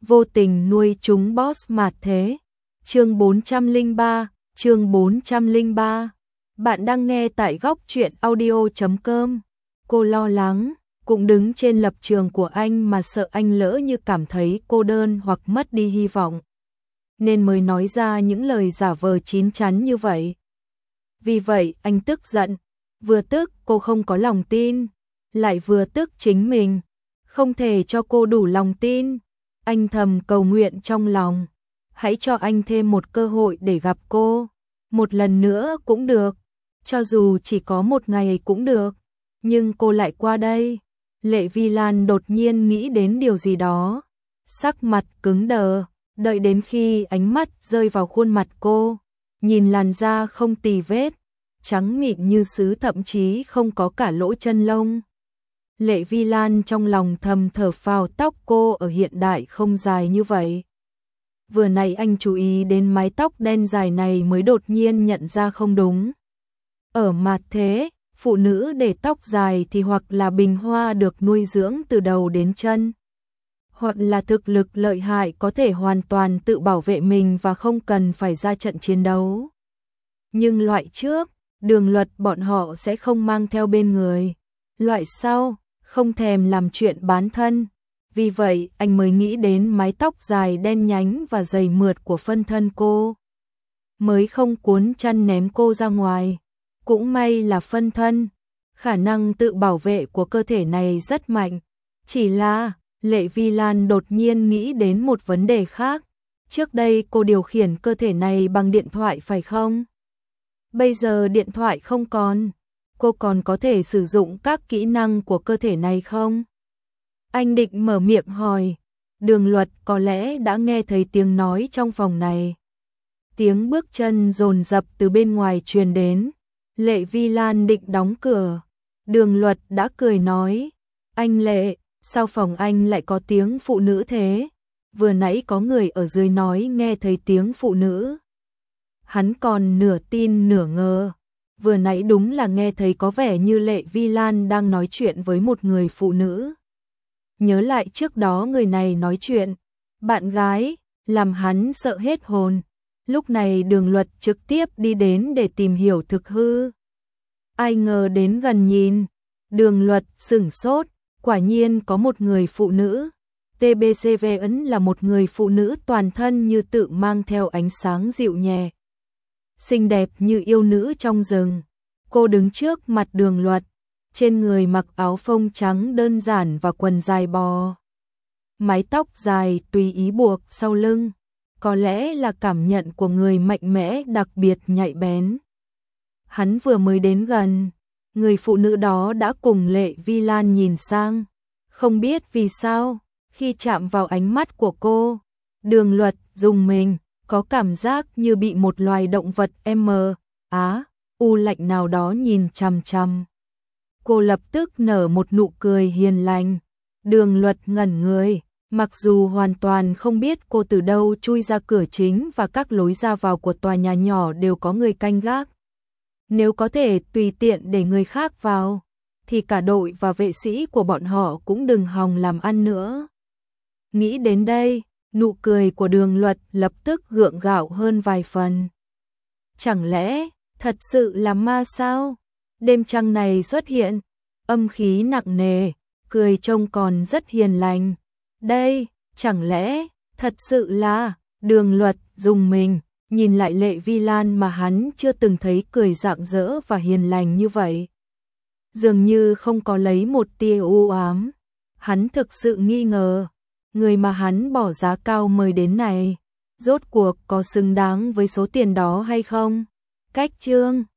vô tình nuôi chúng boss mạt thế. Chương 403. Bạn đang nghe tại góc truyện audio.com. Cô lo lắng, cũng đứng trên lập trường của anh mà sợ anh lỡ như cảm thấy cô đơn hoặc mất đi hy vọng, nên mới nói ra những lời giả vờ chín chắn như vậy. Vì vậy anh tức giận, vừa tức cô không có lòng tin, lại vừa tức chính mình, không thể cho cô đủ lòng tin. Anh thầm cầu nguyện trong lòng, hãy cho anh thêm một cơ hội để gặp cô, một lần nữa cũng được, cho dù chỉ có một ngày cũng được, nhưng cô lại qua đây. Lệ Vi Lan đột nhiên nghĩ đến điều gì đó, sắc mặt cứng đờ, đợi đến khi ánh mắt rơi vào khuôn mặt cô, nhìn làn da không tì vết, trắng mịn như sứ, thậm chí không có cả lỗ chân lông. Lệ Vi Lan trong lòng thầm thở phào, tóc cô ở hiện đại không dài như vậy. Vừa nãy anh chú ý đến mái tóc đen dài này mới đột nhiên nhận ra không đúng. Ở mạt thế, phụ nữ để tóc dài thì hoặc là bình hoa được nuôi dưỡng từ đầu đến chân, hoặc là thực lực lợi hại có thể hoàn toàn tự bảo vệ mình và không cần phải ra trận chiến đấu. Nhưng loại trước, Đường Luật bọn họ sẽ không mang theo bên người. Loại sau, không thèm làm chuyện bán thân. Vì vậy anh mới nghĩ đến mái tóc dài đen nhánh và dày mượt của phân thân cô, mới không cuốn chăn ném cô ra ngoài. Cũng may là phân thân, khả năng tự bảo vệ của cơ thể này rất mạnh. Chỉ là Lệ Vi Lan đột nhiên nghĩ đến một vấn đề khác. Trước đây cô điều khiển cơ thể này bằng điện thoại phải không? Bây giờ điện thoại không còn, cô còn có thể sử dụng các kỹ năng của cơ thể này không? Anh định mở miệng hỏi, Đường Luật có lẽ đã nghe thấy tiếng nói trong phòng này. Tiếng bước chân dồn dập từ bên ngoài truyền đến. Lệ Vi Lan định đóng cửa, Đường Luật đã cười nói, anh Lệ, sao phòng anh lại có tiếng phụ nữ thế? Vừa nãy có người ở dưới nói nghe thấy tiếng phụ nữ. Hắn còn nửa tin nửa ngờ, vừa nãy đúng là nghe thấy có vẻ như Lệ Vi Lan đang nói chuyện với một người phụ nữ. Nhớ lại trước đó người này nói chuyện, bạn gái, làm hắn sợ hết hồn. Lúc này Đường Luật trực tiếp đi đến để tìm hiểu thực hư. Ai ngờ đến gần nhìn, Đường Luật sửng sốt, quả nhiên có một người phụ nữ. TBCVN là một người phụ nữ toàn thân như tự mang theo ánh sáng dịu nhẹ, xinh đẹp như yêu nữ trong rừng. Cô đứng trước mặt Đường Luật, trên người mặc áo phông trắng đơn giản và quần dài bò. Mái tóc dài tùy ý buộc sau lưng, có lẽ là cảm nhận của người mạnh mẽ đặc biệt nhạy bén. Hắn vừa mới đến gần, người phụ nữ đó đã cùng Lệ Vi Lan nhìn sang. Không biết vì sao, khi chạm vào ánh mắt của cô, Đường Luật rùng mình, có cảm giác như bị một loài động vật lạnh nào đó nhìn chằm chằm. Cô lập tức nở một nụ cười hiền lành. Đường Luật ngẩn người, mặc dù hoàn toàn không biết cô từ đâu chui ra cửa chính và các lối ra vào của tòa nhà nhỏ đều có người canh gác. Nếu có thể tùy tiện để người khác vào, thì cả đội và vệ sĩ của bọn họ cũng đừng hòng làm ăn nữa. Nghĩ đến đây, nụ cười của Đường Luật lập tức gượng gạo hơn vài phần. Chẳng lẽ thật sự là ma sao? Đêm trăng này xuất hiện, âm khí nặng nề, cười trông còn rất hiền lành. Đây, chẳng lẽ thật sự là... Đường Luật rùng mình, nhìn lại Lệ Vi Lan mà hắn chưa từng thấy cười rạng rỡ và hiền lành như vậy. Dường như không có lấy một tia u ám. Hắn thực sự nghi ngờ, người mà hắn bỏ giá cao mời đến này, rốt cuộc có xứng đáng với số tiền đó hay không? Cách chương